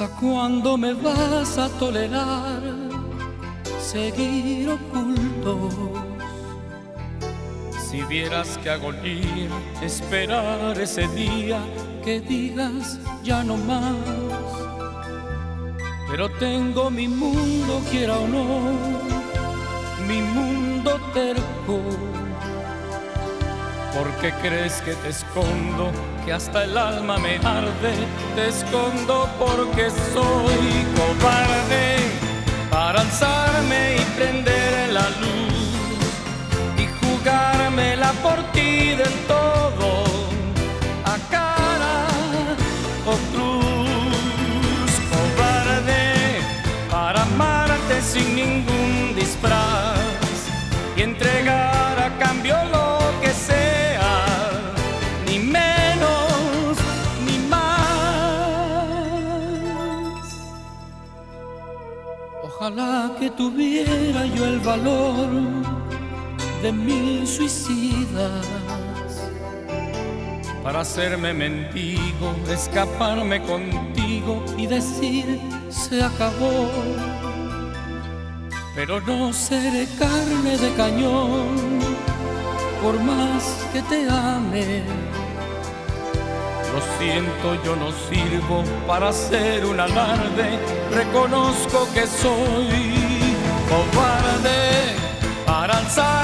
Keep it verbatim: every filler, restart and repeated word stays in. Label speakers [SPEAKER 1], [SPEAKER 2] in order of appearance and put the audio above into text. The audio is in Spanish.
[SPEAKER 1] ¿Hasta cuándo me vas a tolerar seguir ocultos? Si vieras qué agonía esperar ese día que digas ya no más. Pero tengo mi mundo, quiera o no, mi mundo terco. ¿Por qué crees que te escondo? Que hasta el alma me arde. Te escondo porque soy cobarde para alzarme y prender la luz y jugármela por ti del todo, a cara o cruz. Cobarde para amarte sin ningún disfraz y entregar a cambio lo que sea, ni menos ni más. Ojalá que tuviera yo el valor de mil suicidas para hacerme mendigo, escaparme contigo y decir se acabó. Pero no seré carne de cañón por más que te ame. Lo siento, yo no sirvo para hacer un alarde. Reconozco que soy cobarde para alzar